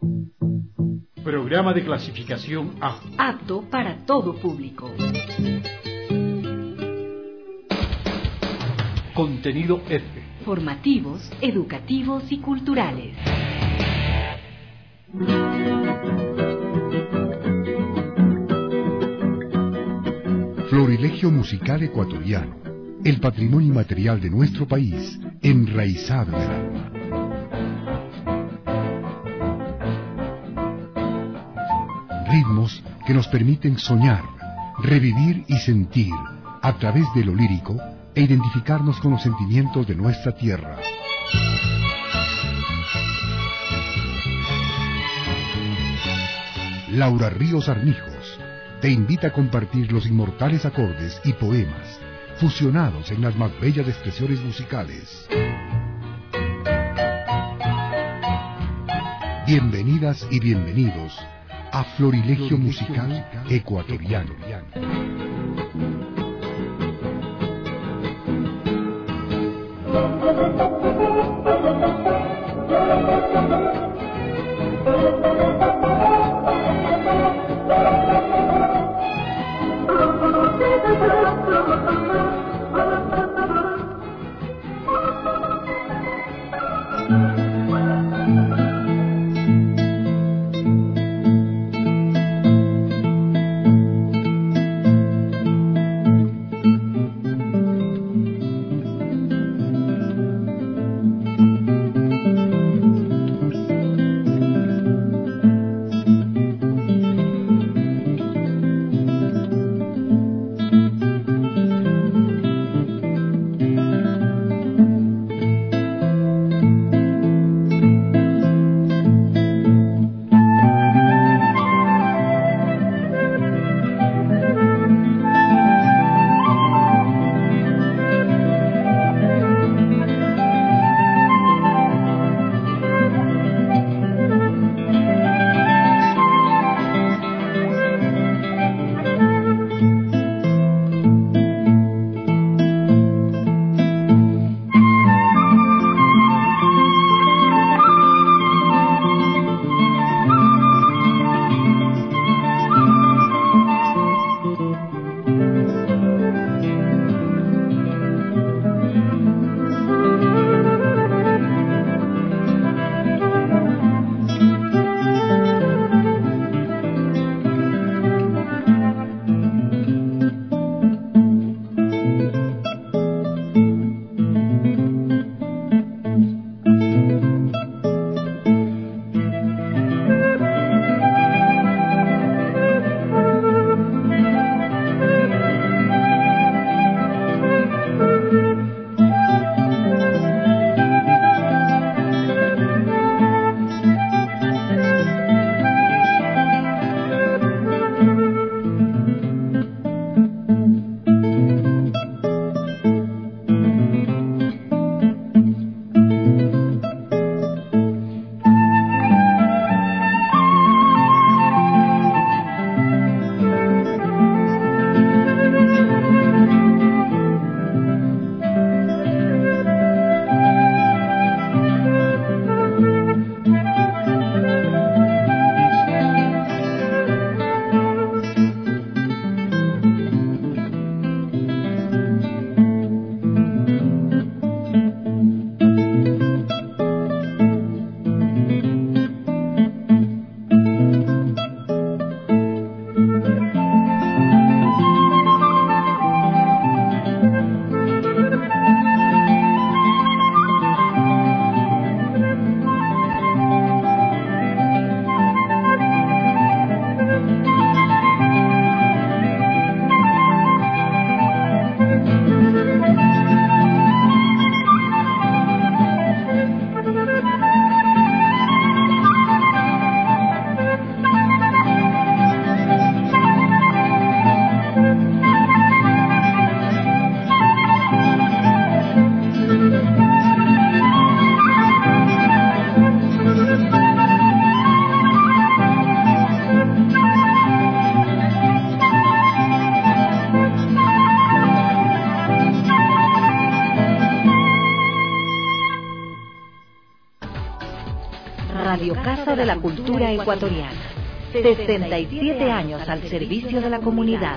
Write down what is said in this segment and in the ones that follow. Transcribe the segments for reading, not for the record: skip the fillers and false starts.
Programa de clasificación A. Apto para todo público. Contenido F. Formativos, educativos y culturales. Florilegio musical ecuatoriano, el patrimonio inmaterial de nuestro país, enraizado en el alma. Ritmos que nos permiten soñar, revivir y sentir a través de lo lírico e identificarnos con los sentimientos de nuestra tierra. Laura Ríos Armijos te invita a compartir los inmortales acordes y poemas fusionados en las más bellas expresiones musicales. Bienvenidas y bienvenidos a Florilegio Musical Ecuatoriano. de la Cultura Ecuatoriana. 67 años al servicio de la comunidad.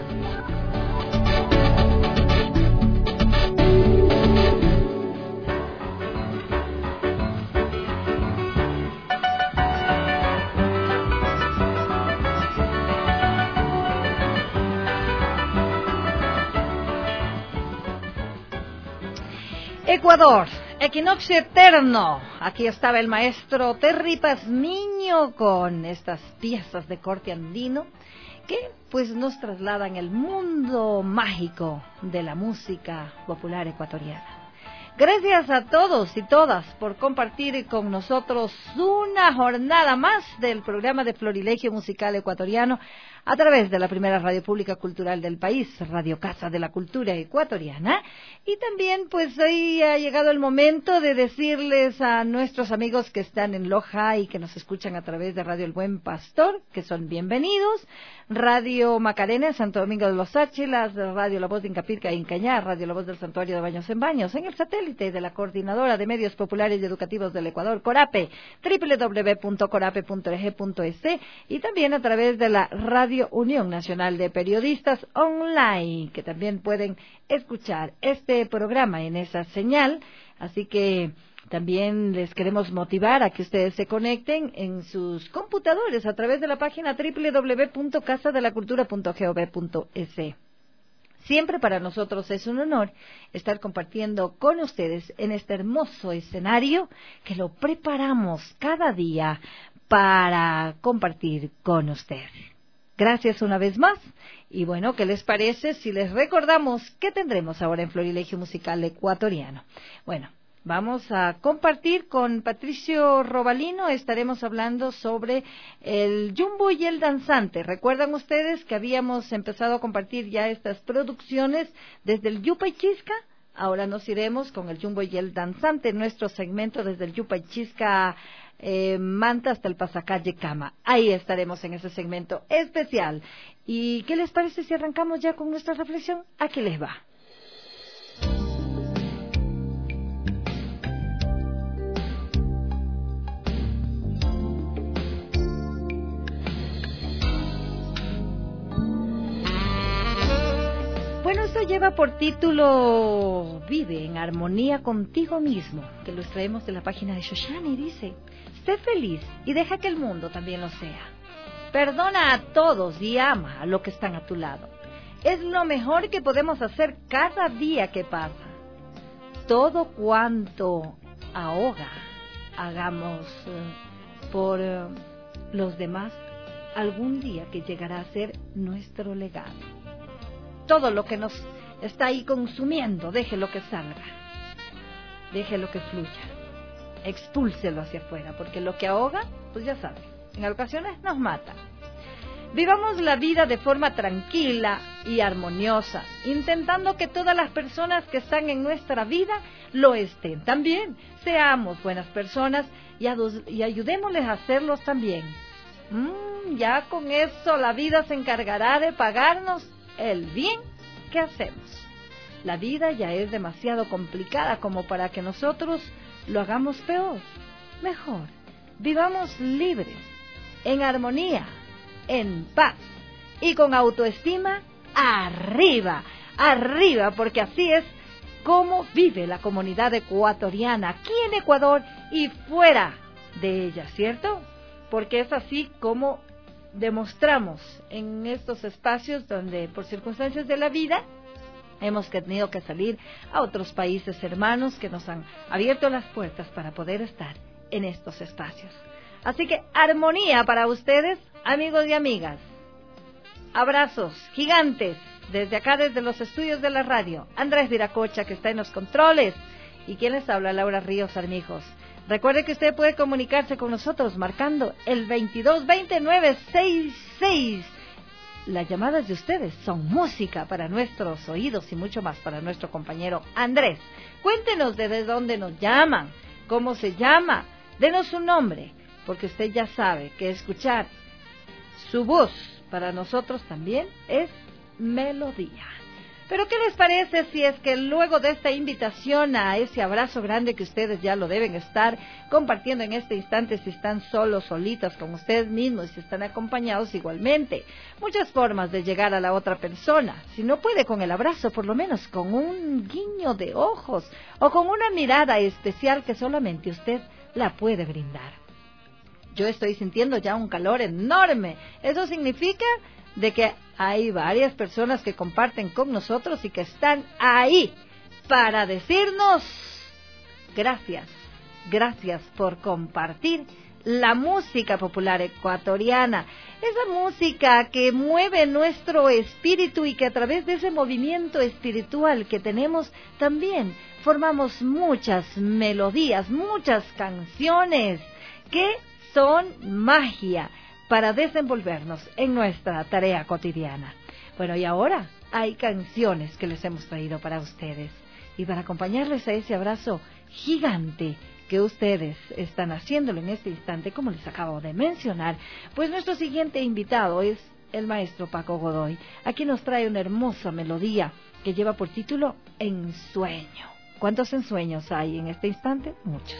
Ecuador, equinoccio eterno. Aquí estaba el maestro Terry Pazmiño con estas piezas de corte andino que pues nos trasladan el mundo mágico de la música popular ecuatoriana. Gracias a todos y todas por compartir con nosotros una jornada más del programa de Florilegio Musical Ecuatoriano a través de la primera radio pública cultural del país, Radio Casa de la Cultura Ecuatoriana. Y también pues hoy ha llegado el momento de decirles a nuestros amigos que están en Loja y que nos escuchan a través de Radio El Buen Pastor, que son bienvenidos, Radio Macarena en Santo Domingo de los Áchilas, Radio La Voz de Incapirca e Incañar, Radio La Voz del Santuario de Baños en Baños, en el satélite de la Coordinadora de Medios Populares y Educativos del Ecuador, CORAPE, www.corape.org.es, y también a través de la Radio Unión Nacional de Periodistas Online, que también pueden escuchar este programa en esa señal. Así que también les queremos motivar a que ustedes se conecten en sus computadores a través de la página www.casadelacultura.gov.es. Siempre para nosotros es un honor estar compartiendo con ustedes en este hermoso escenario que lo preparamos cada día para compartir con ustedes. Gracias una vez más. Y bueno, ¿qué les parece si les recordamos qué tendremos ahora en Florilegio Musical Ecuatoriano? Bueno, vamos a compartir con Patricio Robalino, estaremos hablando sobre el Jumbo y el Danzante. ¿Recuerdan ustedes que habíamos empezado a compartir ya estas producciones desde el Yupa y Chisca? Ahora nos iremos con el Jumbo y el Danzante, nuestro segmento desde el Yupa y Chisca Manta hasta el Pasacalle Cama. Ahí estaremos en ese segmento especial. ¿Y qué les parece si arrancamos ya con nuestra reflexión? Aquí les va. Bueno, esto lleva por título Vive en armonía contigo mismo, que lo extraemos de la página de Shoshana y dice: sé feliz y deja que el mundo también lo sea. Perdona a todos y ama a los que están a tu lado. Es lo mejor que podemos hacer cada día que pasa. Todo cuanto ahoga, hagamos por los demás algún día que llegará a ser nuestro legado. Todo lo que nos está ahí consumiendo, déjelo que salga, déjelo que fluya, expúlselo hacia afuera, porque lo que ahoga, pues ya saben, en ocasiones nos mata. Vivamos la vida de forma tranquila y armoniosa, intentando que todas las personas que están en nuestra vida lo estén también. Seamos buenas personas y ayudémosles a hacerlos también. Ya con eso la vida se encargará de pagarnos el bien que hacemos. La vida ya es demasiado complicada como para que nosotros lo hagamos peor. Mejor, vivamos libres, en armonía, en paz y con autoestima arriba, arriba, porque así es como vive la comunidad ecuatoriana aquí en Ecuador y fuera de ella, ¿cierto? Porque es así como demostramos en estos espacios donde por circunstancias de la vida hemos tenido que salir a otros países hermanos que nos han abierto las puertas para poder estar en estos espacios. Así que armonía para ustedes, amigos y amigas. Abrazos gigantes desde acá, desde los estudios de la radio. Andrés Viracocha, que está en los controles, y quien les habla, Laura Ríos Armijos. Recuerde que usted puede comunicarse con nosotros marcando el 2220-966. Las llamadas de ustedes son música para nuestros oídos y mucho más para nuestro compañero Andrés. Cuéntenos desde dónde nos llaman, cómo se llama, denos su nombre, porque usted ya sabe que escuchar su voz para nosotros también es melodía. Pero ¿qué les parece si es que luego de esta invitación a ese abrazo grande que ustedes ya lo deben estar compartiendo en este instante, si están solos, solitos con ustedes mismos, si están acompañados igualmente? Muchas formas de llegar a la otra persona. Si no puede con el abrazo, por lo menos con un guiño de ojos o con una mirada especial que solamente usted la puede brindar. Yo estoy sintiendo ya un calor enorme. Eso significa de que hay varias personas que comparten con nosotros y que están ahí para decirnos gracias, gracias por compartir la música popular ecuatoriana, esa música que mueve nuestro espíritu y que a través de ese movimiento espiritual que tenemos también formamos muchas melodías, muchas canciones que son magia para desenvolvernos en nuestra tarea cotidiana. Bueno, y ahora hay canciones que les hemos traído para ustedes y para acompañarles a ese abrazo gigante que ustedes están haciéndolo en este instante, como les acabo de mencionar, pues nuestro siguiente invitado es el maestro Paco Godoy. Aquí nos trae una hermosa melodía que lleva por título Ensueño. ¿Cuántos ensueños hay en este instante? Muchos.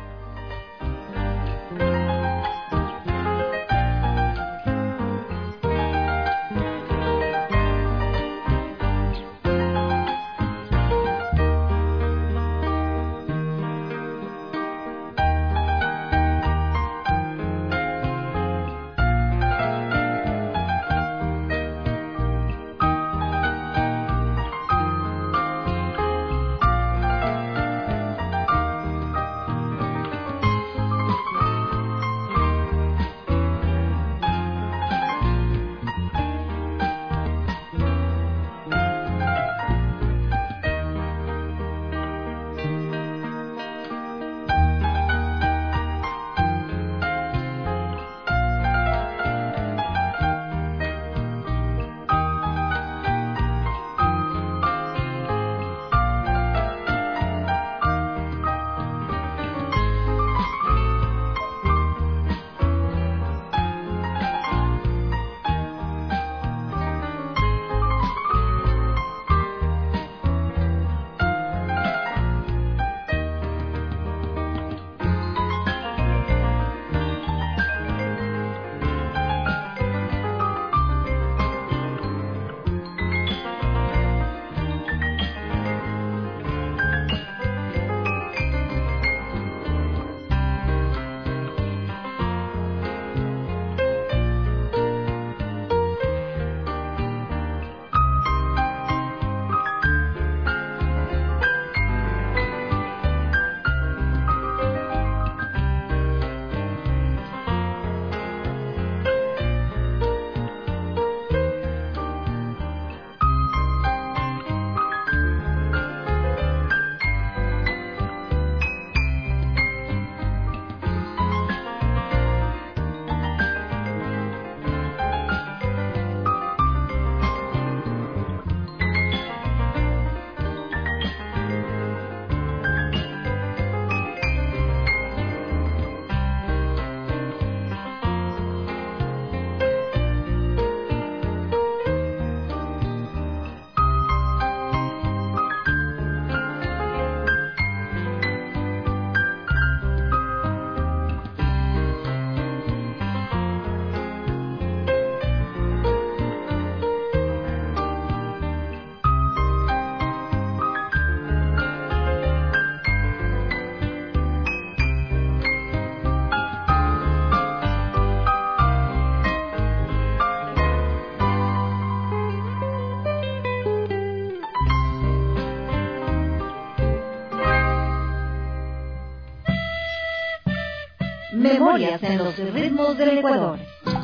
Memorias en los ritmos del Ecuador.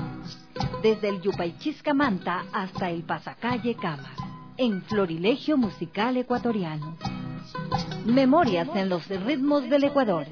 Desde el Yupaychisca Manta hasta el Pasacalle Cama, en Florilegio Musical Ecuatoriano. Memorias en los ritmos del Ecuador.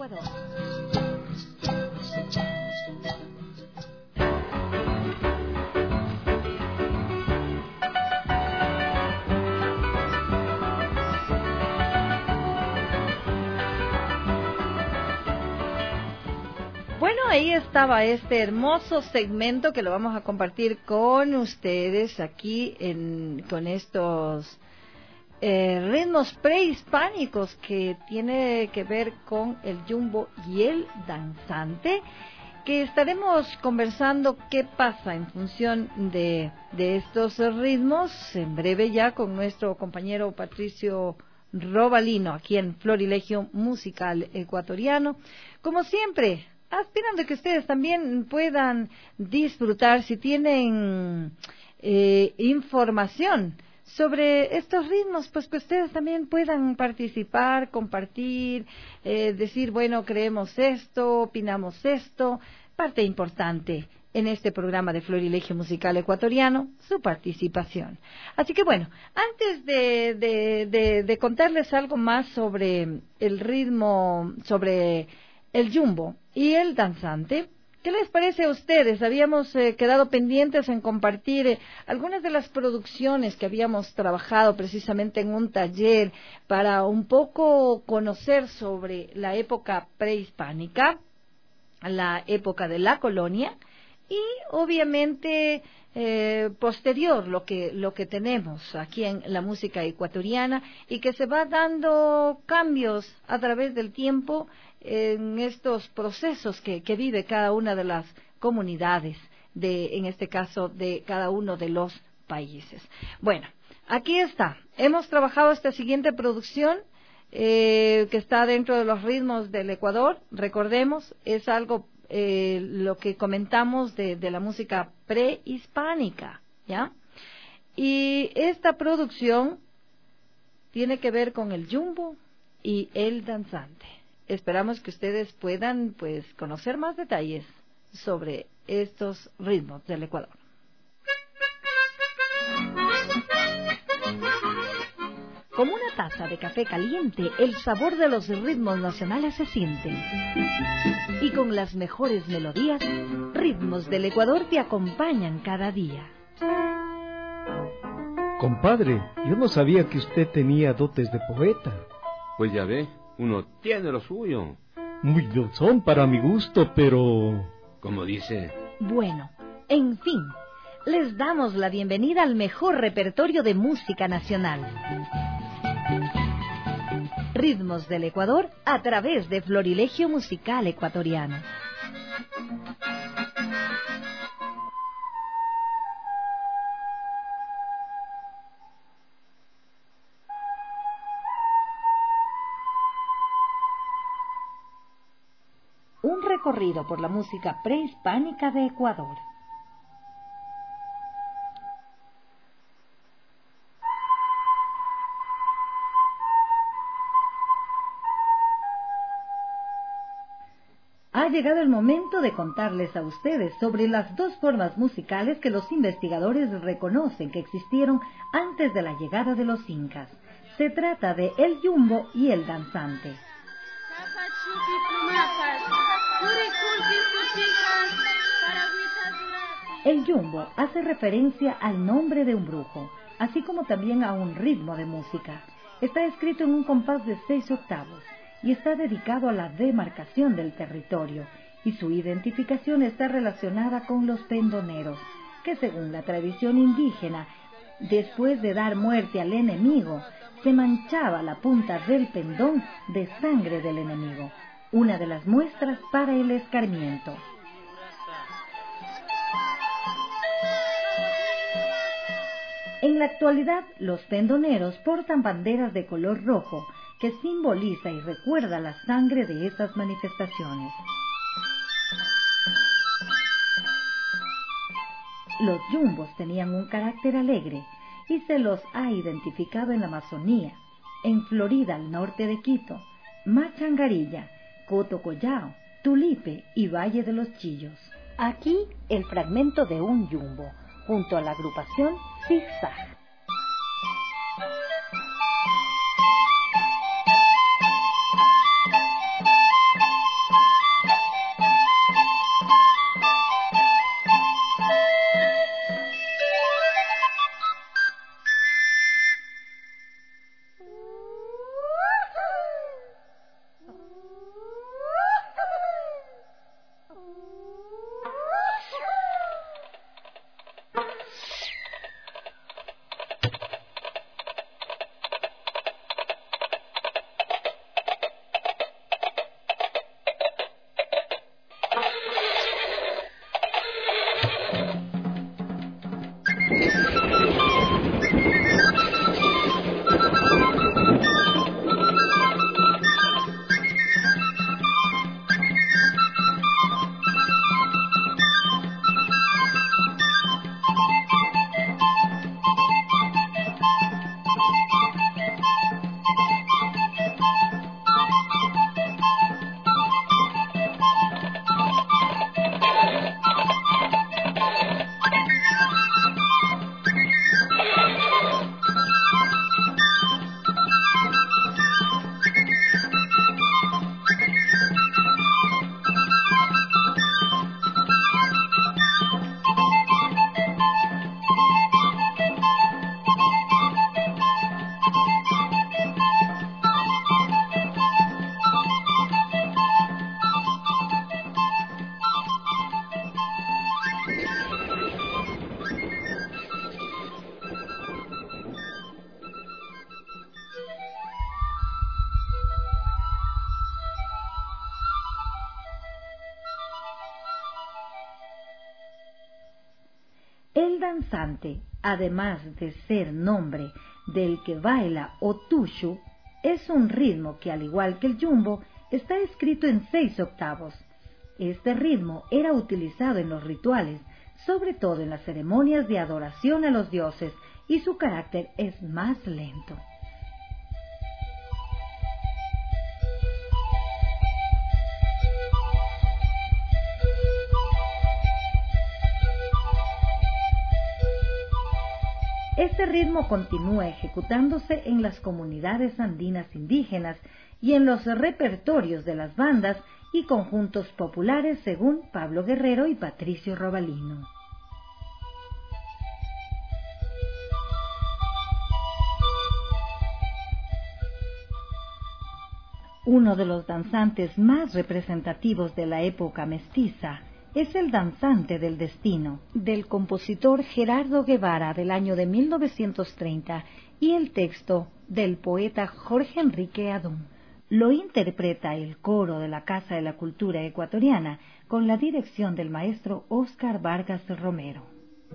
Bueno, ahí estaba este hermoso segmento que lo vamos a compartir con ustedes aquí con estos ritmos prehispánicos que tiene que ver con el jumbo y el danzante, que estaremos conversando qué pasa en función de estos ritmos en breve ya con nuestro compañero Patricio Robalino aquí en Florilegio Musical Ecuatoriano. Como siempre, aspirando que ustedes también puedan disfrutar, si tienen información sobre estos ritmos, pues que ustedes también puedan participar, compartir, decir, bueno, creemos esto, opinamos esto. Parte importante en este programa de Florilegio Musical Ecuatoriano, su participación. Así que bueno, antes de contarles algo más sobre el ritmo, sobre el jumbo y el danzante, ¿qué les parece a ustedes? Habíamos quedado pendientes en compartir algunas de las producciones que habíamos trabajado precisamente en un taller para un poco conocer sobre la época prehispánica, la época de la colonia y obviamente posterior lo que tenemos aquí en la música ecuatoriana y que se va dando cambios a través del tiempo en estos procesos que vive cada una de las comunidades, en este caso de cada uno de los países. Bueno, aquí está. Hemos trabajado esta siguiente producción que está dentro de los ritmos del Ecuador. Recordemos, es algo lo que comentamos de la música prehispánica, ¿ya? Y esta producción tiene que ver con el jumbo y el danzante. Esperamos que ustedes puedan, pues, conocer más detalles sobre estos ritmos del Ecuador. Como una taza de café caliente, el sabor de los ritmos nacionales se siente. Y con las mejores melodías, Ritmos del Ecuador te acompañan cada día. Compadre, yo no sabía que usted tenía dotes de poeta. Pues ya ve, uno tiene lo suyo. Muy dulzón para mi gusto, pero... Como dice... Bueno, en fin, les damos la bienvenida al mejor repertorio de música nacional. Ritmos del Ecuador a través de Florilegio Musical Ecuatoriano. Un recorrido por la música prehispánica de Ecuador. Ha llegado el momento de contarles a ustedes sobre las dos formas musicales que los investigadores reconocen que existieron antes de la llegada de los incas. Se trata de el jumbo y el danzante. El jumbo hace referencia al nombre de un brujo, así como también a un ritmo de música. Está escrito en un compás de 6 octavos. Y está dedicado a la demarcación del territorio, y su identificación está relacionada con los pendoneros, que según la tradición indígena, después de dar muerte al enemigo, se manchaba la punta del pendón de sangre del enemigo, una de las muestras para el escarmiento. En la actualidad, los pendoneros portan banderas de color rojo, que simboliza y recuerda la sangre de esas manifestaciones. Los yumbos tenían un carácter alegre y se los ha identificado en la Amazonía, en Florida al norte de Quito, Machangarilla, Cotocollao, Tulipe y Valle de los Chillos. Aquí el fragmento de un yumbo, junto a la agrupación Zigzag. El danzante, además de ser nombre del que baila o tushu, es un ritmo que, al igual que el jumbo, está escrito en 6 octavos. Este ritmo era utilizado en los rituales, sobre todo en las ceremonias de adoración a los dioses, y su carácter es más lento. Este ritmo continúa ejecutándose en las comunidades andinas indígenas y en los repertorios de las bandas y conjuntos populares, según Pablo Guerrero y Patricio Robalino. Uno de los danzantes más representativos de la época mestiza es el Danzante del Destino, del compositor Gerardo Guevara, del año de 1930, y el texto del poeta Jorge Enrique Adún. Lo interpreta el coro de la Casa de la Cultura Ecuatoriana, con la dirección del maestro Óscar Vargas Romero.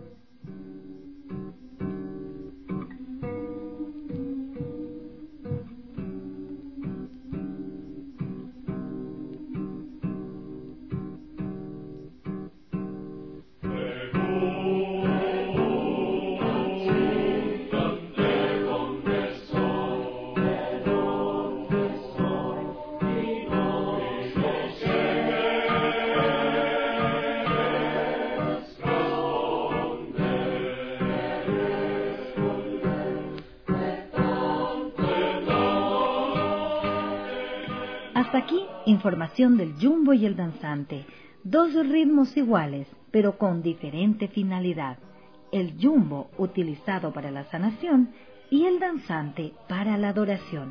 Hasta aquí, información del jumbo y el danzante, 2 ritmos iguales, pero con diferente finalidad. El jumbo utilizado para la sanación y el danzante para la adoración.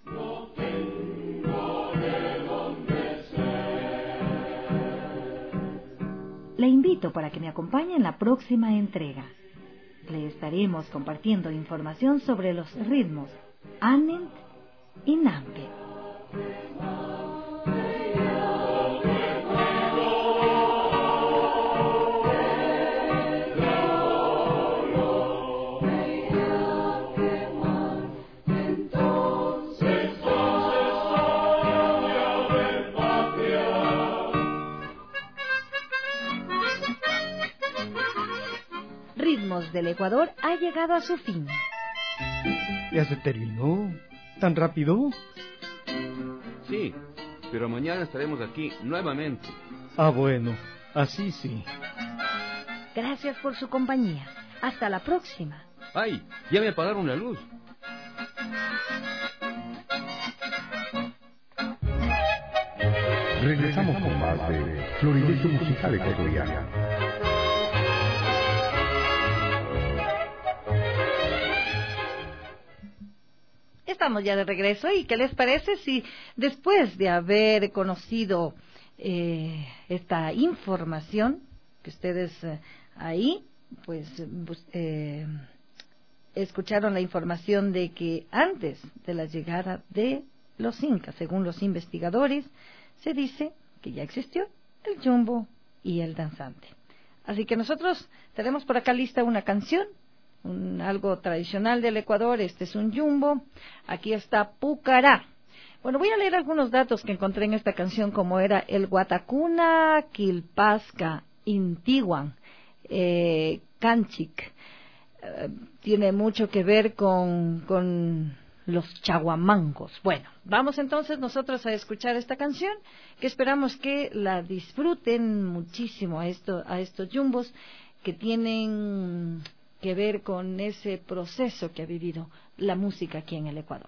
Le invito para que me acompañe en la próxima entrega. Le estaremos compartiendo información sobre los ritmos Anent y Nampe. Ritmos del Ecuador ha llegado a su fin. ¿Ya se terminó? ¿Tan rápido? Sí, pero mañana estaremos aquí nuevamente. Ah, bueno, así sí. Gracias por su compañía. Hasta la próxima. ¡Ay! Ya me apagaron la luz. Regresamos con más de Florilegio Musical Ecuatoriano. Estamos ya de regreso, y ¿qué les parece si después de haber conocido esta información que ustedes ahí pues escucharon la información de que antes de la llegada de los incas, según los investigadores, se dice que ya existió el jumbo y el danzante? Así que nosotros tenemos por acá lista una canción, algo tradicional del Ecuador. Este es un jumbo. Aquí está Pucará. Bueno, voy a leer algunos datos que encontré en esta canción, como era el Guatacuna, Quilpasca, Intihuan, Canchic. Tiene mucho que ver con los chaguamangos. Bueno, vamos entonces nosotros a escuchar esta canción, que esperamos que la disfruten muchísimo a estos jumbos que tienen que ver con ese proceso que ha vivido la música aquí en el Ecuador.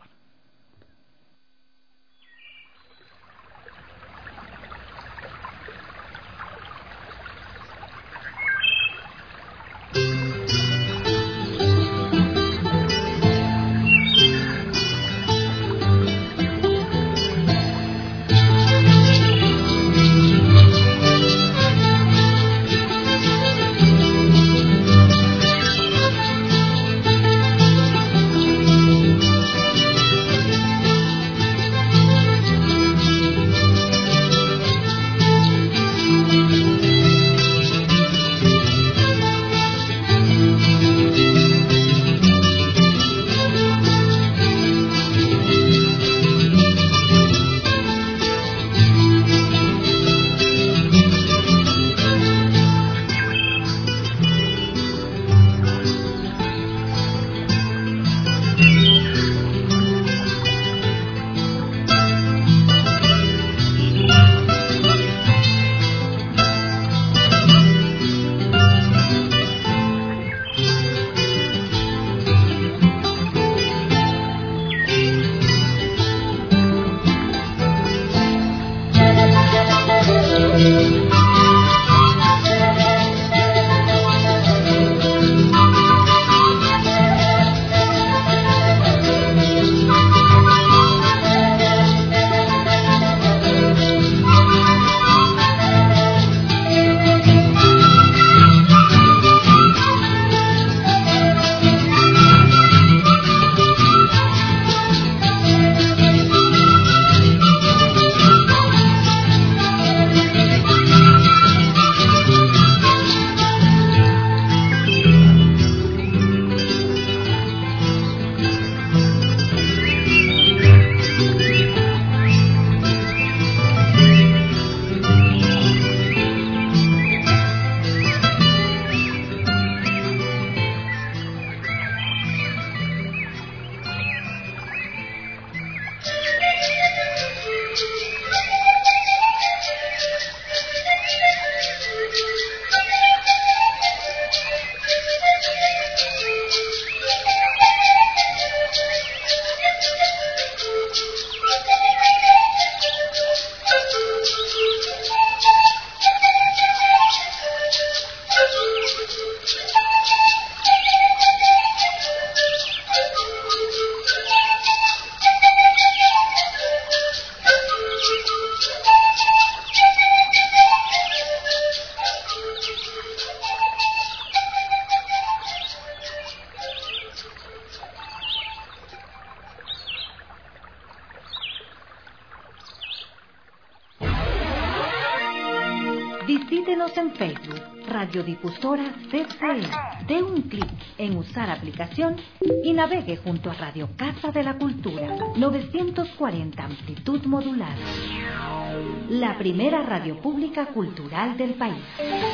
Estamos en Facebook, Radiodifusora CCE. Dé un clic en usar aplicación y navegue junto a Radio Casa de la Cultura, 940 amplitud modulada. La primera radio pública cultural del país.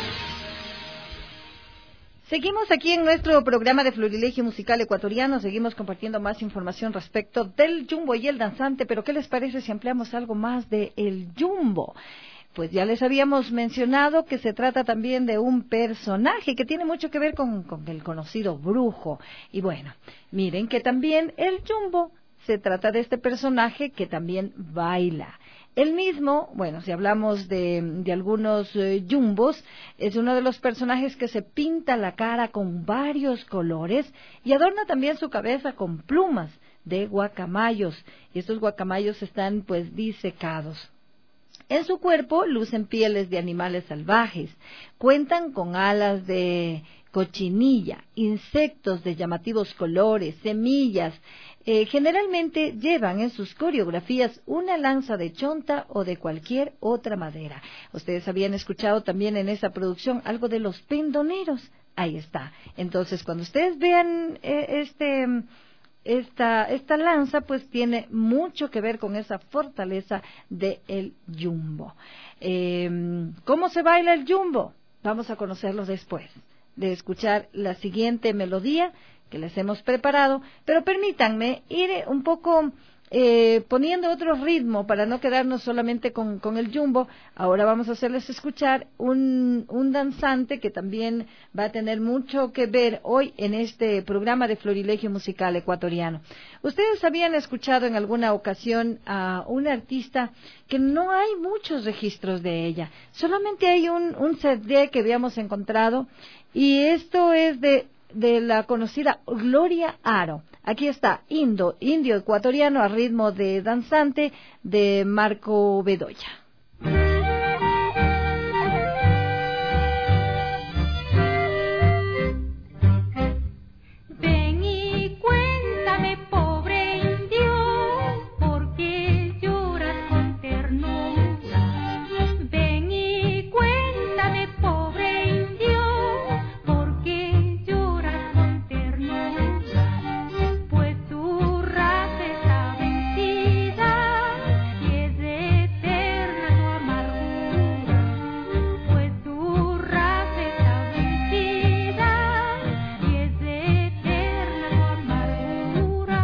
Seguimos aquí en nuestro programa de Florilegio Musical Ecuatoriano, seguimos compartiendo más información respecto del Jumbo y el danzante, pero ¿qué les parece si ampliamos algo más de el Jumbo? Pues ya les habíamos mencionado que se trata también de un personaje que tiene mucho que ver con el conocido brujo. Y bueno, miren que también el Jumbo se trata de este personaje que también baila. Él mismo, bueno, si hablamos de algunos jumbos, es uno de los personajes que se pinta la cara con varios colores y adorna también su cabeza con plumas de guacamayos. Y estos guacamayos están pues disecados. En su cuerpo lucen pieles de animales salvajes, cuentan con alas de cochinilla, insectos de llamativos colores, semillas. Generalmente llevan en sus coreografías una lanza de chonta o de cualquier otra madera. Ustedes habían escuchado también en esa producción algo de los pendoneros. Ahí está. Entonces, cuando ustedes vean esta lanza, pues tiene mucho que ver con esa fortaleza del Jumbo. ¿Cómo se baila el Jumbo? Vamos a conocerlo después de escuchar la siguiente melodía que les hemos preparado, pero permítanme ir un poco poniendo otro ritmo para no quedarnos solamente con el Jumbo. Ahora vamos a hacerles escuchar un danzante que también va a tener mucho que ver hoy en este programa de Florilegio Musical Ecuatoriano. Ustedes habían escuchado en alguna ocasión a una artista que no hay muchos registros de ella, solamente hay un CD que habíamos encontrado, y esto es de la conocida Gloria Aro. Aquí está, indio ecuatoriano a ritmo de danzante de Marco Bedoya. Ven y cuéntame, pobre indio, ¿por qué lloras con ternura? Ven y cuéntame, pobre indio, ¿por qué lloras con ternura? Pues tu raza está vencida y es eterna tu amargura. Pues tu raza está vencida y es eterna tu amargura.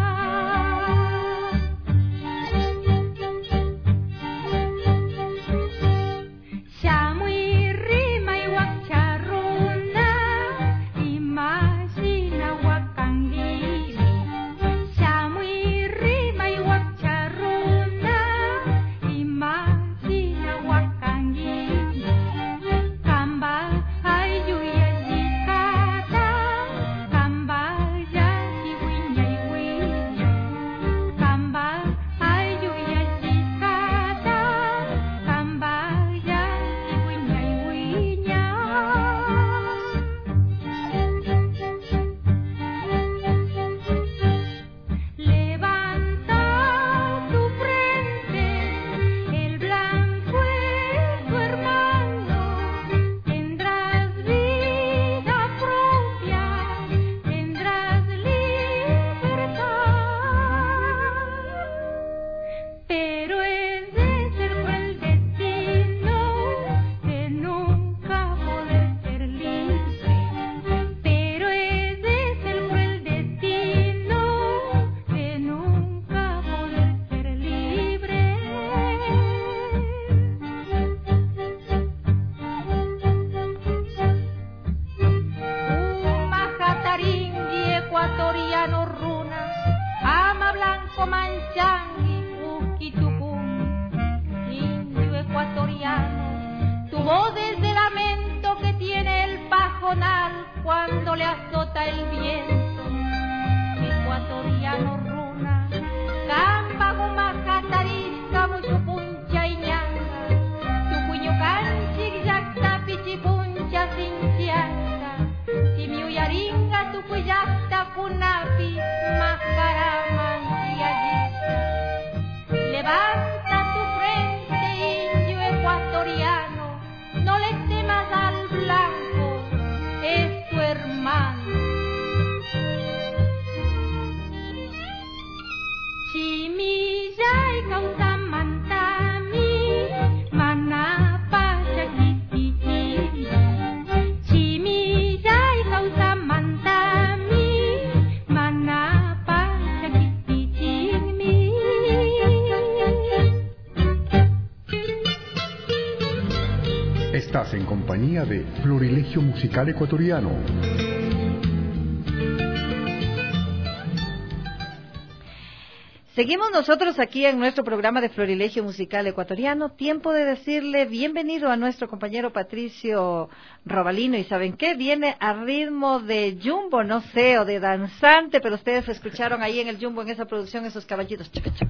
Llamo y rima y guacharruna, imagina guacanguini. Llamo y rima y guacharruna, imagina guacanguini. Camba ayuya yicata, camba yayi wiña y wiña. Camba ayuya yicata, camba yayi wiña y wiña. Levanta tu frente, el blanco es tu hermano. Tendrás vida propia, tendrás libertad. Pero ese es el cruel destino de nunca poder ser libre. Pero ese es el cruel destino de nunca poder ser libre. Un majataringui ecuatoriano runa, ama blanco manchangui, uquitucún. Indio ecuatoriano, tu voz es de lamento que tiene el pajonal cuando le azota el viento. Ecuatoriano runa, camba gumajatarisca, mucho puncha y ñanga. Tu cuño canchig yacta pichipuncha cinciasca. Si mi uyaringa tu cuyacta cunapi, mascaraman y allí. Levanta tu frente, indio ecuatoriano, no le temas a compañía de Florilegio Musical Ecuatoriano. Seguimos nosotros aquí en nuestro programa de Florilegio Musical Ecuatoriano. Tiempo de decirle bienvenido a nuestro compañero Patricio Robalino. ¿Y saben qué? Viene a ritmo de jumbo, no sé, o de danzante, pero ustedes escucharon ahí en el jumbo, en esa producción, esos caballitos.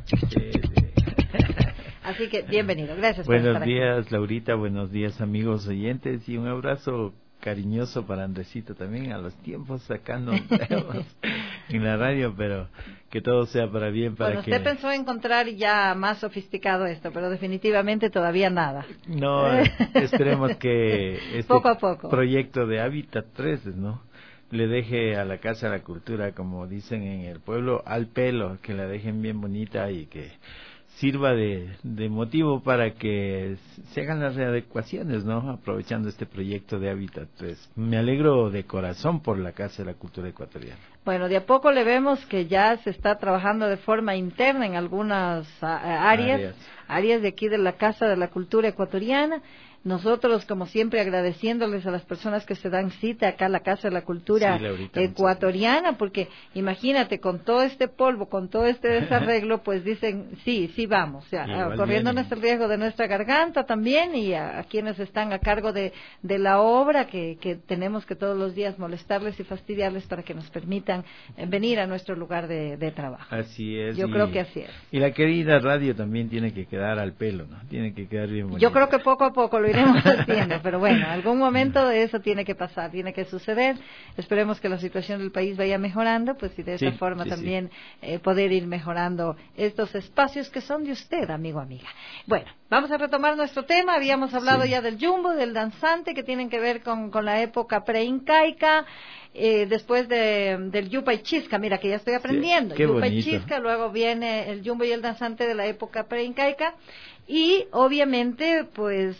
Así que bienvenido, gracias por estar aquí. Buenos días, Laurita, buenos días, amigos oyentes, y un abrazo cariñoso para Andresito también. A los tiempos acá nos vemos en la radio, pero que todo sea para bien. Para usted pensó encontrar ya más sofisticado esto, pero definitivamente todavía nada. No, esperemos que este poco a poco. Proyecto de Hábitat 3, ¿no?, le deje a la Casa de la Cultura, como dicen en el pueblo, al pelo, que la dejen bien bonita y que sirva de motivo para que se hagan las readecuaciones, ¿no?, aprovechando este proyecto de Hábitat 3. Me alegro de corazón por la Casa de la Cultura Ecuatoriana. Bueno, de a poco le vemos que ya se está trabajando de forma interna en algunas áreas de aquí de la Casa de la Cultura Ecuatoriana. Nosotros, como siempre, agradeciéndoles a las personas que se dan cita acá a la Casa de la Cultura Ecuatoriana, porque imagínate, con todo este polvo, con todo este desarreglo, pues dicen, sí vamos, o sea, corriéndonos el riesgo de nuestra garganta también, y a quienes están a cargo de la obra, que tenemos que todos los días molestarles y fastidiarles para que nos permitan venir a nuestro lugar de trabajo. Así es. Yo creo que así es. Y la querida radio también tiene que quedar al pelo, ¿no? Tiene que quedar bien bonita. Yo creo que poco a poco lo iremos haciendo, pero bueno, algún momento de eso tiene que pasar, tiene que suceder. Esperemos que la situación del país vaya mejorando, pues, y de esa forma también poder ir mejorando estos espacios que son de usted, amigo, amiga. Bueno, vamos a retomar nuestro tema. Habíamos hablado ya del jumbo, del danzante, que tienen que ver con la época preincaica. Después del yupa y chisca, mira que ya estoy aprendiendo, yupa y chisca, luego viene el jumbo y el danzante de la época preincaica, y obviamente pues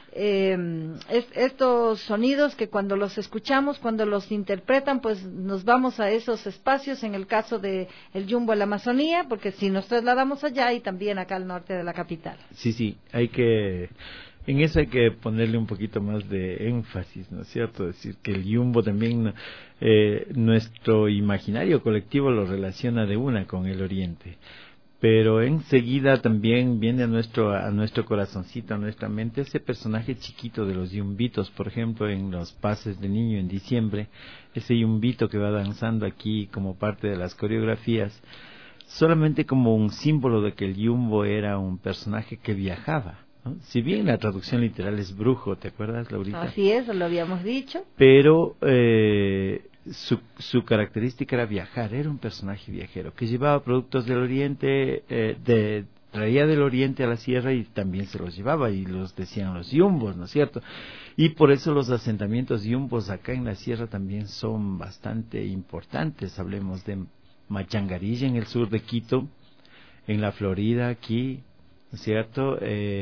estos sonidos que cuando los escuchamos, cuando los interpretan, pues nos vamos a esos espacios, en el caso de el jumbo a la Amazonía, porque si nos trasladamos allá, y también acá al norte de la capital. Sí, en eso hay que ponerle un poquito más de énfasis, ¿no es cierto? Decir que el jumbo también, nuestro imaginario colectivo lo relaciona de una con el oriente, pero enseguida también viene a nuestro corazoncito, a nuestra mente, ese personaje chiquito de los yumbitos, por ejemplo, en los pases de niño en diciembre, ese yumbito que va danzando aquí como parte de las coreografías, solamente como un símbolo de que el yumbo era un personaje que viajaba, ¿no? Si bien la traducción literal es brujo, ¿te acuerdas, Laurita? Así es, lo habíamos dicho. Pero su característica era viajar, era un personaje viajero, que llevaba productos del oriente, traía del oriente a la sierra y también se los llevaba, y los decían los yumbos, ¿no es cierto? Y por eso los asentamientos yumbos acá en la sierra también son bastante importantes. Hablemos de Machangarilla en el sur de Quito, en la Florida aquí, ¿no es cierto?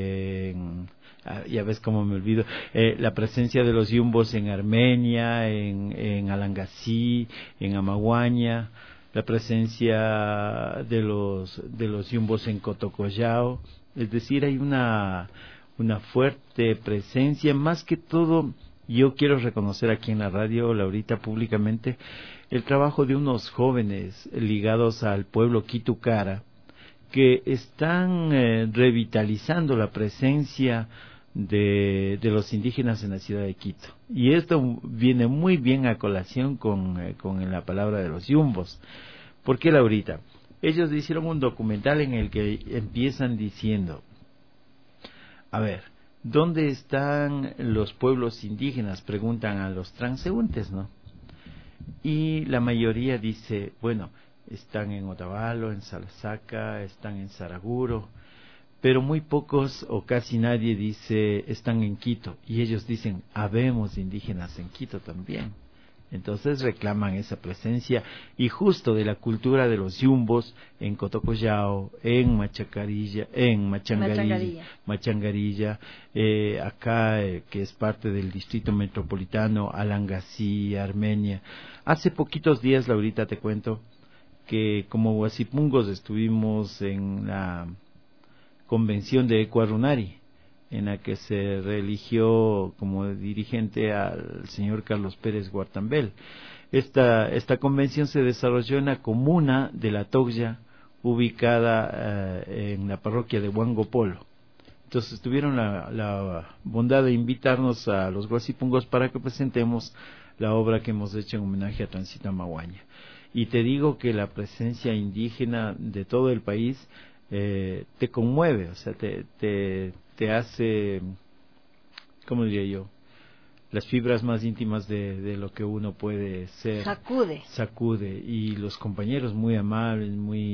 Ya ves cómo me olvido, la presencia de los yumbos en Armenia, en Alangasí, en Amaguaña, la presencia de los yumbos en Cotocollao. Es decir, hay una fuerte presencia. Más que todo, yo quiero reconocer aquí en la radio, Laurita, públicamente, el trabajo de unos jóvenes ligados al pueblo Quitucara, que están revitalizando la presencia de los indígenas en la ciudad de Quito. Y esto viene muy bien a colación con la palabra de los yumbos. ¿Por qué, Laurita? Ellos hicieron un documental en el que empiezan diciendo, a ver, ¿dónde están los pueblos indígenas? Preguntan a los transeúntes, ¿no? Y la mayoría dice, bueno, están en Otavalo, en Salasaca, están en Saraguro, pero muy pocos o casi nadie dice están en Quito, y ellos dicen, habemos indígenas en Quito también. Entonces reclaman esa presencia, y justo de la cultura de los yumbos en Cotocollao, en Machangarilla, acá que es parte del distrito metropolitano, Alangasí, Armenia. Hace poquitos días, Laurita, te cuento que como huasipungos estuvimos en la convención de Ecuarunari, en la que se reeligió como dirigente al señor Carlos Pérez Guartambel. Esta convención se desarrolló en la comuna de La Togya, ubicada en la parroquia de Huangopolo. Entonces tuvieron la bondad de invitarnos a los Guasipungos para que presentemos la obra que hemos hecho en homenaje a Transita Amaguaña. Y te digo que la presencia indígena de todo el país te conmueve, o sea, te hace, ¿cómo diría yo?, las fibras más íntimas de lo que uno puede ser. Sacude. Y los compañeros muy amables,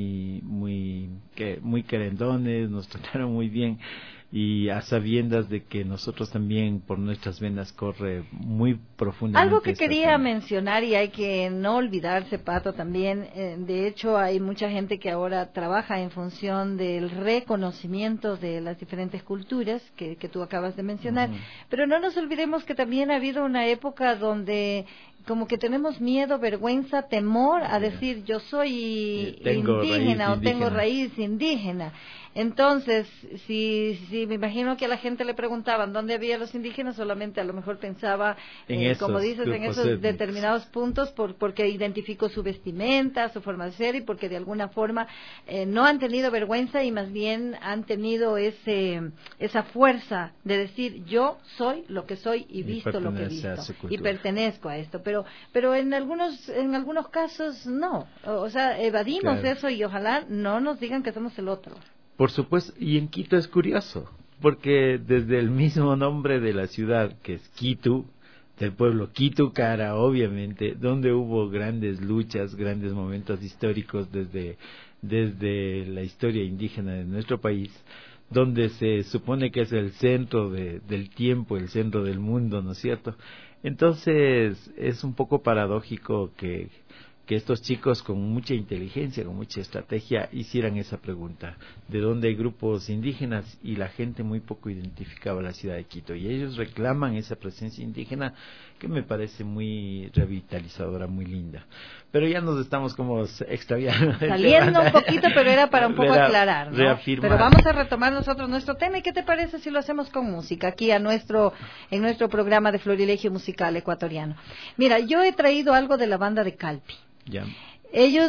muy querendones, nos trataron muy bien, y a sabiendas de que nosotros también por nuestras venas corre muy profundamente. Algo que quería mencionar, y hay que no olvidarse, Pato, también, de hecho hay mucha gente que ahora trabaja en función del reconocimiento de las diferentes culturas que tú acabas de mencionar, pero no nos olvidemos que también ha habido una época donde como que tenemos miedo, vergüenza, temor a decir yo soy indígena o tengo raíz indígena. Entonces, si me imagino que a la gente le preguntaban dónde había los indígenas, solamente a lo mejor pensaba, como dices, en esos determinados puntos, porque identificó su vestimenta, su forma de ser, y porque de alguna forma no han tenido vergüenza y más bien han tenido esa fuerza de decir yo soy lo que soy y visto lo que he visto y pertenezco a esto. Pero en algunos casos no, o sea, evadimos eso, y ojalá no nos digan que somos el otro. Por supuesto, y en Quito es curioso, porque desde el mismo nombre de la ciudad, que es Quito, del pueblo Quito-Cara, obviamente, donde hubo grandes luchas, grandes momentos históricos desde la historia indígena de nuestro país, donde se supone que es el centro del tiempo, el centro del mundo, ¿no es cierto? Entonces, es un poco paradójico que estos chicos con mucha inteligencia, con mucha estrategia, hicieran esa pregunta, ¿de dónde hay grupos indígenas? Y la gente muy poco identificaba la ciudad de Quito, y ellos reclaman esa presencia indígena que me parece muy revitalizadora, muy linda. Pero ya nos estamos como extraviando. Saliendo un poquito, pero era para un poco aclarar, ¿no? Reafirmar. Pero vamos a retomar nosotros nuestro tema, ¿y qué te parece si lo hacemos con música aquí en nuestro programa de Florilegio Musical Ecuatoriano? Mira, yo he traído algo de la banda de Calpi. Ya. Ellos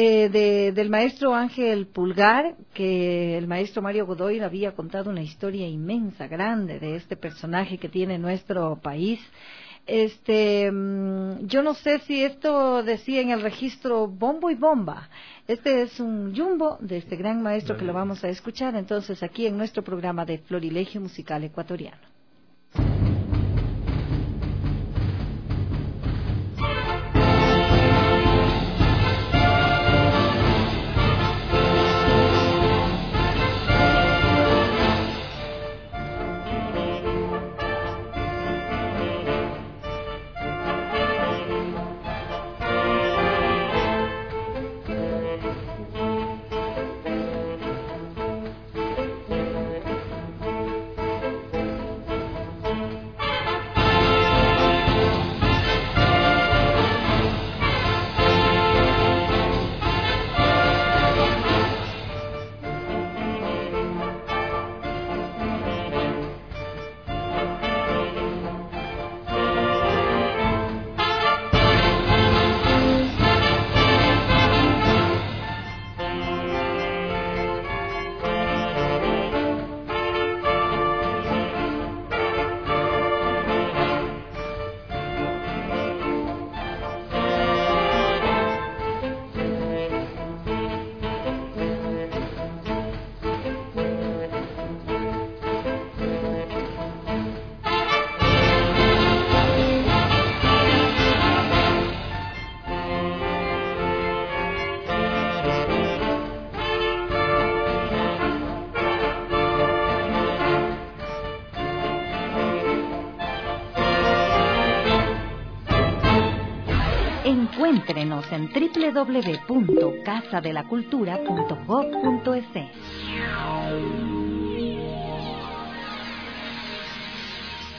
del maestro Ángel Pulgar, que el maestro Mario Godoy había contado una historia inmensa, grande, de este personaje que tiene nuestro país. Yo no sé si esto decía en el registro bombo y bomba. Este es un jumbo de este gran maestro que lo vamos a escuchar entonces aquí en nuestro programa de Florilegio Musical Ecuatoriano. Encuéntrenos en www.casadelacultura.gov.es.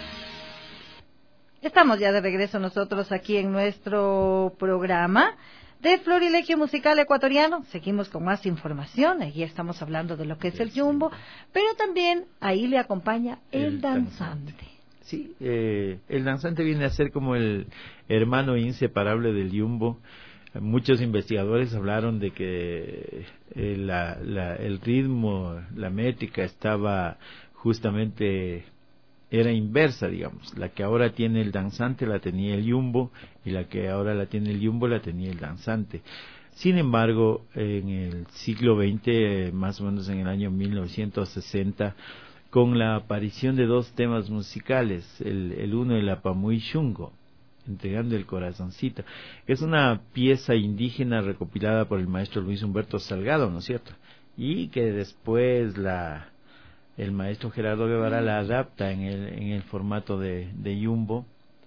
Estamos ya de regreso nosotros aquí en nuestro programa de Florilegio Musical Ecuatoriano. Seguimos con más información, aquí estamos hablando de lo que es el yumbo, pero también ahí le acompaña el danzante. Sí, el danzante viene a ser como el hermano inseparable del yumbo. Muchos investigadores hablaron de que el ritmo, la métrica estaba justamente, era inversa, digamos. La que ahora tiene el danzante la tenía el yumbo, y la que ahora la tiene el yumbo la tenía el danzante. Sin embargo, en el siglo XX, más o menos en el año 1960, con la aparición de dos temas musicales, el uno, el Apamuy Shungo, entregando el corazoncito, que es una pieza indígena recopilada por el maestro Luis Humberto Salgado, ¿no es cierto? Y que después el maestro Gerardo Guevara la adapta en el formato de yumbo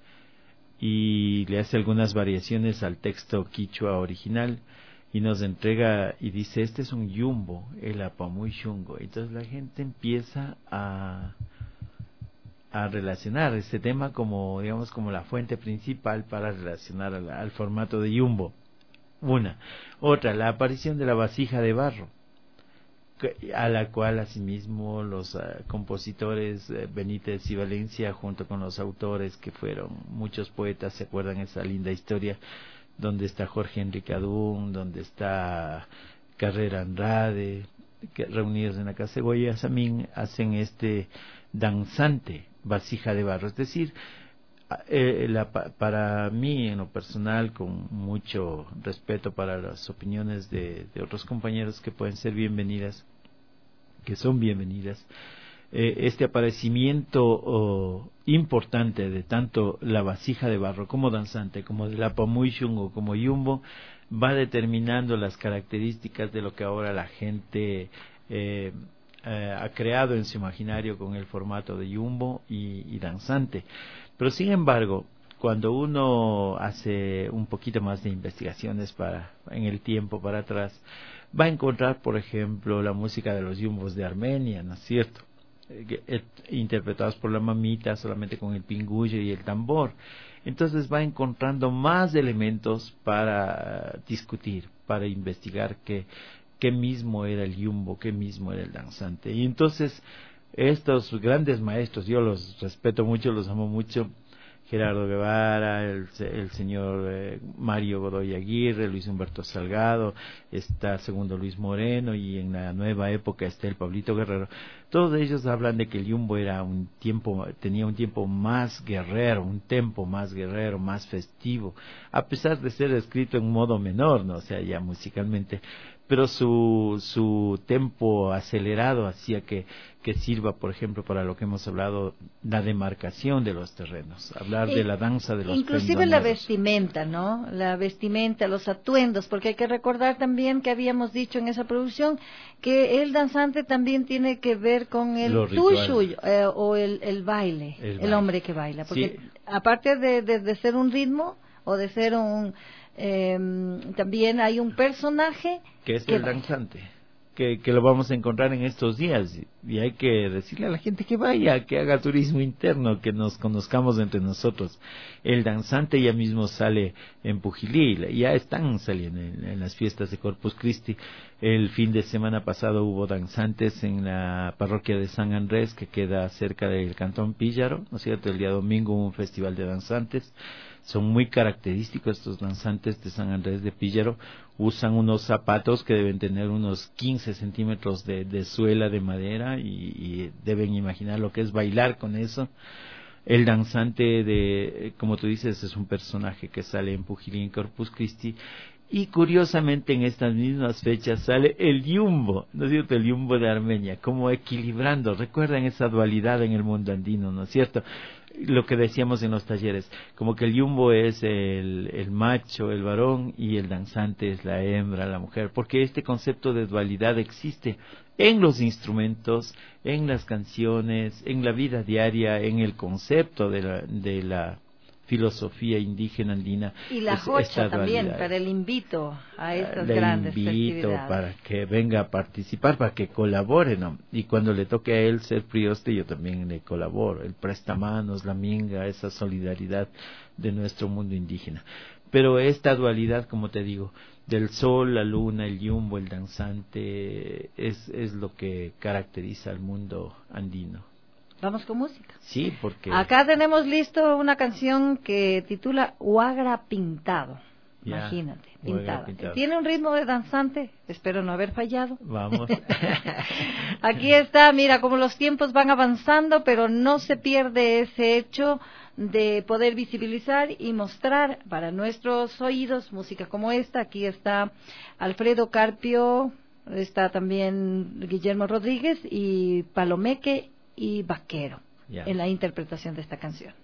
y le hace algunas variaciones al texto quichua original y nos entrega y dice, este es un yumbo, el Apamuy Shungo. Entonces la gente empieza a relacionar este tema como, digamos, como la fuente principal para relacionar al formato de yumbo. Otra, la aparición de la vasija de barro, a la cual asimismo los compositores Benítez y Valencia, junto con los autores que fueron muchos poetas, se acuerdan esa linda historia donde está Jorge Enrique Adún, donde está Carrera Andrade, que reunidos en la Casa de Goya, también hacen este danzante vasija de barro. Es decir, para mí en lo personal, con mucho respeto para las opiniones de otros compañeros que pueden ser bienvenidas, que son bienvenidas, este aparecimiento importante de tanto la vasija de barro como danzante, como del Apamuy Shungo, como yumbo, va determinando las características de lo que ahora la gente ha creado en su imaginario con el formato de yumbo y danzante. Pero sin embargo, cuando uno hace un poquito más de investigaciones en el tiempo para atrás, va a encontrar, por ejemplo, la música de los yumbos de Armenia, ¿no es cierto? Interpretados por la mamita solamente con el pingullo y el tambor. Entonces va encontrando más elementos para discutir, para investigar qué mismo era el yumbo, qué mismo era el danzante. Y entonces estos grandes maestros, yo los respeto mucho, los amo mucho, Gerardo Guevara, el señor Mario Godoy Aguirre, Luis Humberto Salgado, está segundo Luis Moreno, y en la nueva época está el Pablito Guerrero. Todos ellos hablan de que el yumbo tenía un tiempo más guerrero, un tempo más guerrero, más festivo, a pesar de ser escrito en modo menor, ¿no? O sea, ya musicalmente, pero su tempo acelerado hacía que sirva, por ejemplo, para lo que hemos hablado, la demarcación de los terrenos, hablar de la danza de los inclusive pendoneros. La vestimenta, ¿no? La vestimenta, los atuendos, porque hay que recordar también que habíamos dicho en esa producción que el danzante también tiene que ver con el tushu o el baile, el hombre que baila, porque sí, aparte de ser un ritmo o de ser también hay un personaje que es el danzante, que lo vamos a encontrar en estos días, y hay que decirle a la gente que vaya, que haga turismo interno, que nos conozcamos entre nosotros. El danzante ya mismo sale en Pujilí, ya están saliendo en las fiestas de Corpus Christi. El fin de semana pasado hubo danzantes en la parroquia de San Andrés, que queda cerca del Cantón Píllaro, ¿no es cierto? El día domingo hubo un festival de danzantes. Son muy característicos estos danzantes de San Andrés de Píllaro. Usan unos zapatos que deben tener unos 15 centímetros de suela de madera, y deben imaginar lo que es bailar con eso. El danzante, como tú dices, es un personaje que sale en Pujilí, en Corpus Christi. Y curiosamente en estas mismas fechas sale el yumbo, ¿no es cierto? El yumbo de Armenia, como equilibrando. Recuerdan esa dualidad en el mundo andino, ¿no es cierto? Lo que decíamos en los talleres, como que el yumbo es el macho, el varón, y el danzante es la hembra, la mujer, porque este concepto de dualidad existe en los instrumentos, en las canciones, en la vida diaria, en el concepto de la filosofía indígena andina. Y la jocha también, para el invito a estas grandes festividades. Para que venga a participar, para que colabore, ¿no? Y cuando le toque a él ser prioste, yo también le colaboro. El prestamanos, la minga, esa solidaridad de nuestro mundo indígena. pero esta dualidad, como te digo, del sol, la luna, el yumbo, el danzante, es lo que caracteriza al mundo andino. Vamos con música. Sí, porque... Acá tenemos listo una canción que titula Huagra Pintado. Ya, Imagínate, Huagra pintado. Pintado. Tiene un ritmo de danzante, espero no haber fallado. Vamos. Aquí está, mira cómo los tiempos van avanzando, pero no se pierde ese hecho de poder visibilizar y mostrar para nuestros oídos música como esta. Aquí está Alfredo Carpio, está también Guillermo Rodríguez y Palomeque y Vaquero en la interpretación de esta canción.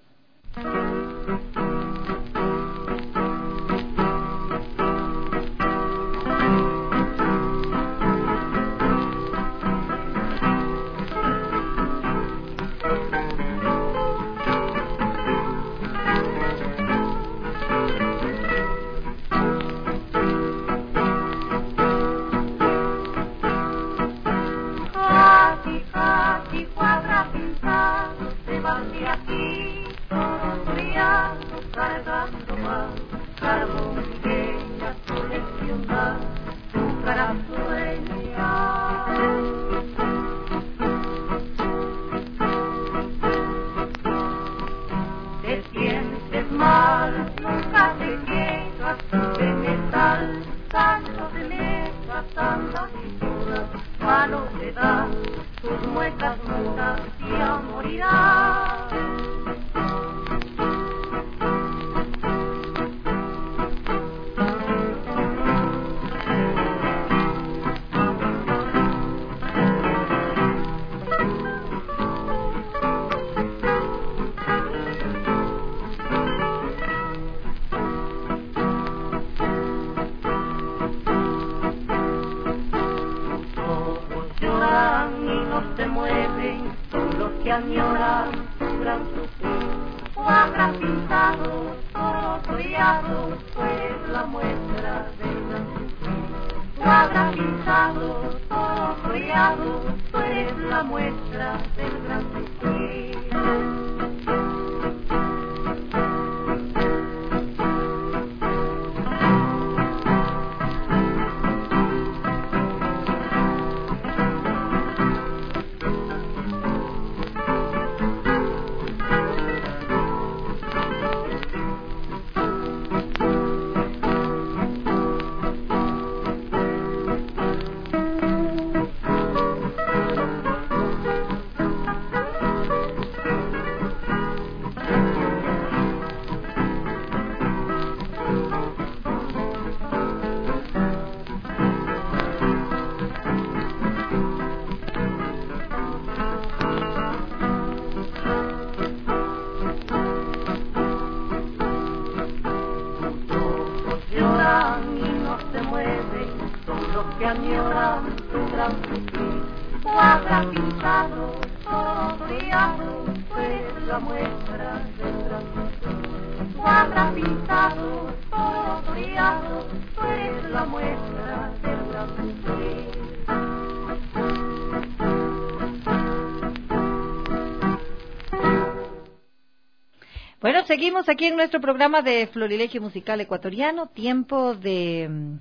Bueno, seguimos aquí en nuestro programa de Florilegio Musical Ecuatoriano, tiempo de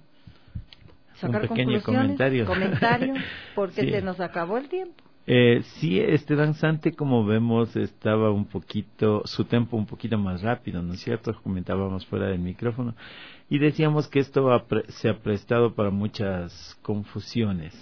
sacar un pequeño conclusiones, comentario, porque sí. Se nos acabó el tiempo. Sí, este danzante, como vemos, estaba su tempo un poquito más rápido, ¿no es cierto? Comentábamos fuera del micrófono y decíamos que esto se ha prestado para muchas confusiones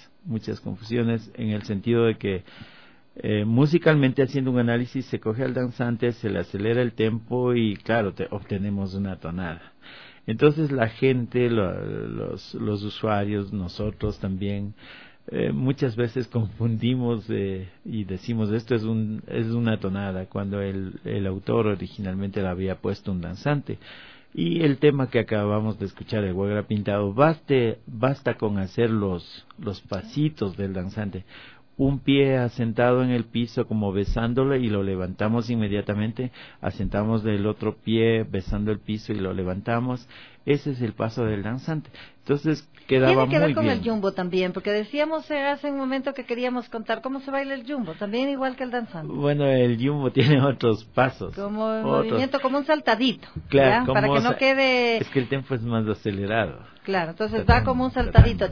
en el sentido de que musicalmente, haciendo un análisis, se coge al danzante, se le acelera el tempo y claro, obtenemos una tonada. Entonces la gente, los usuarios, nosotros también, muchas veces confundimos y decimos esto es una tonada cuando el autor originalmente le había puesto un danzante. Y el tema que acabamos de escuchar, el Huagra Pintado, basta con hacer los pasitos del danzante. Un pie asentado en el piso como besándole y lo levantamos inmediatamente, asentamos del otro pie besando el piso y lo levantamos. Ese es el paso del danzante. Entonces quedaba muy bien. Tiene que ver con el jumbo también, porque decíamos hace un momento que queríamos contar cómo se baila el jumbo, también igual que el danzante. Bueno, el jumbo tiene otros pasos. Como movimiento, como un saltadito. Claro, ¿ya? Para que no quede... Es que el tempo es más acelerado. Claro, entonces va como un saltadito.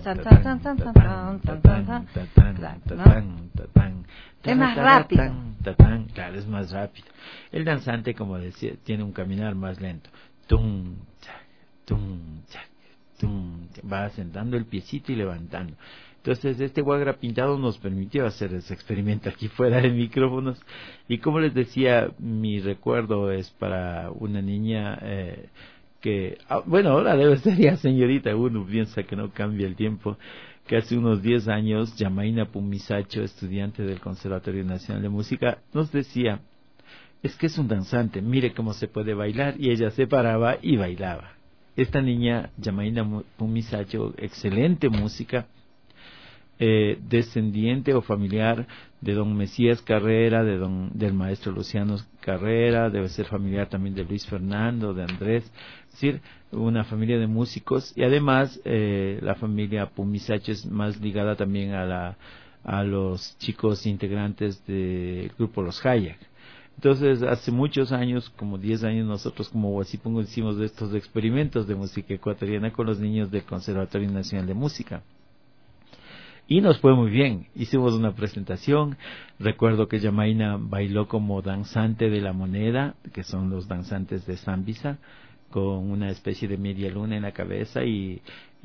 Es más rápido. Claro, es más rápido. El danzante, como decía, tiene un caminar más lento. Va asentando el piecito y levantando. Entonces este Guagra Pintado nos permitió hacer ese experimento aquí fuera de micrófonos, y como les decía, mi recuerdo es para una niña que, bueno, ahora debe ser ya señorita, uno piensa que no cambia el tiempo, que hace unos 10 años, Yamaina Pumisacho, estudiante del Conservatorio Nacional de Música, nos decía, es que es un danzante, mire cómo se puede bailar, y ella se paraba y bailaba. Esta niña, Yamaina Pumisacho, excelente música, descendiente o familiar de don Mesías Carrera, del maestro Luciano Carrera, debe ser familiar también de Luis Fernando, de Andrés, es decir, una familia de músicos, y además la familia Pumisacho es más ligada también a los chicos integrantes del grupo Los Hayak. Entonces, hace muchos años, como 10 años, nosotros como Huasipungo hicimos de estos experimentos de música ecuatoriana con los niños del Conservatorio Nacional de Música. Y nos fue muy bien, hicimos una presentación, recuerdo que Yamaina bailó como danzante de la moneda, que son los danzantes de Zambisa, con una especie de media luna en la cabeza y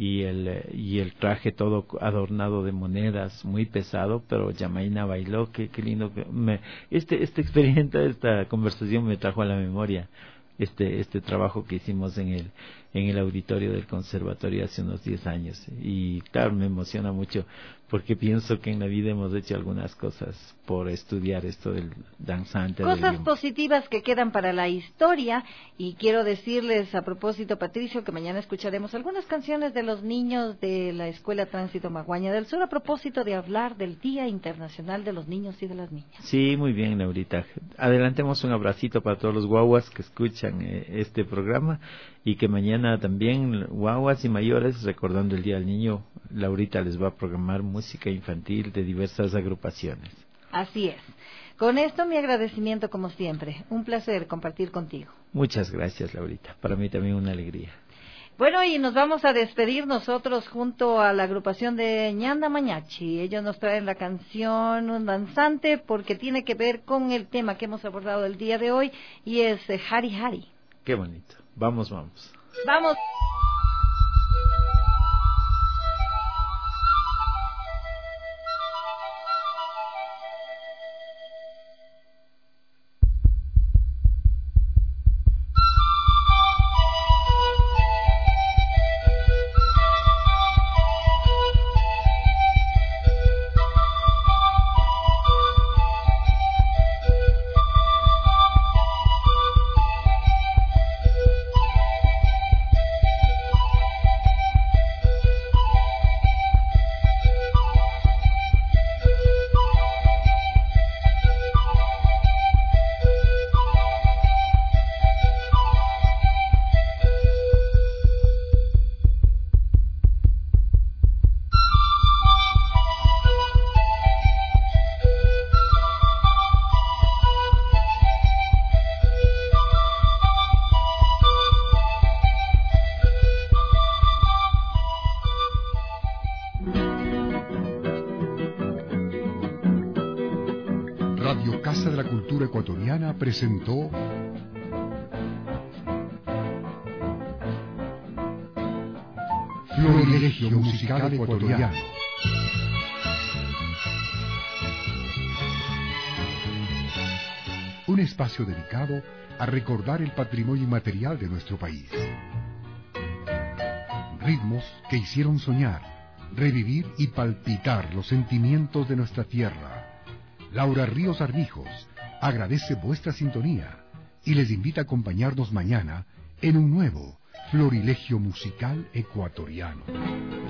el traje todo adornado de monedas, muy pesado, pero Yamaina bailó, qué lindo. Este experimento, esta conversación me trajo a la memoria este trabajo que hicimos en el auditorio del conservatorio hace unos 10 años, y claro, me emociona mucho porque pienso que en la vida hemos hecho algunas cosas por estudiar esto del danzante. Cosas positivas que quedan para la historia, y quiero decirles a propósito, Patricio, que mañana escucharemos algunas canciones de los niños de la Escuela Tránsito Maguaña del Sur a propósito de hablar del Día Internacional de los Niños y de las Niñas. Sí, muy bien, Laurita. Adelantemos un abracito para todos los guaguas que escuchan este programa, y que mañana también guaguas y mayores, recordando el Día del Niño, Laurita les va a programar música infantil de diversas agrupaciones. Así es. Con esto mi agradecimiento como siempre. Un placer compartir contigo. Muchas gracias, Laurita. Para mí también una alegría. Bueno, y nos vamos a despedir nosotros junto a la agrupación de Ñanda Mañachi. Ellos nos traen la canción Un Danzante, porque tiene que ver con el tema que hemos abordado el día de hoy, y es Hari Hari. Qué bonito. Vamos. Vamos. Radio Casa de la Cultura Ecuatoriana presentó Florilegio Musical Ecuatoriano. Un espacio dedicado a recordar el patrimonio inmaterial de nuestro país. Ritmos que hicieron soñar, revivir y palpitar los sentimientos de nuestra tierra. Laura Ríos Armijos agradece vuestra sintonía y les invita a acompañarnos mañana en un nuevo Florilegio Musical Ecuatoriano.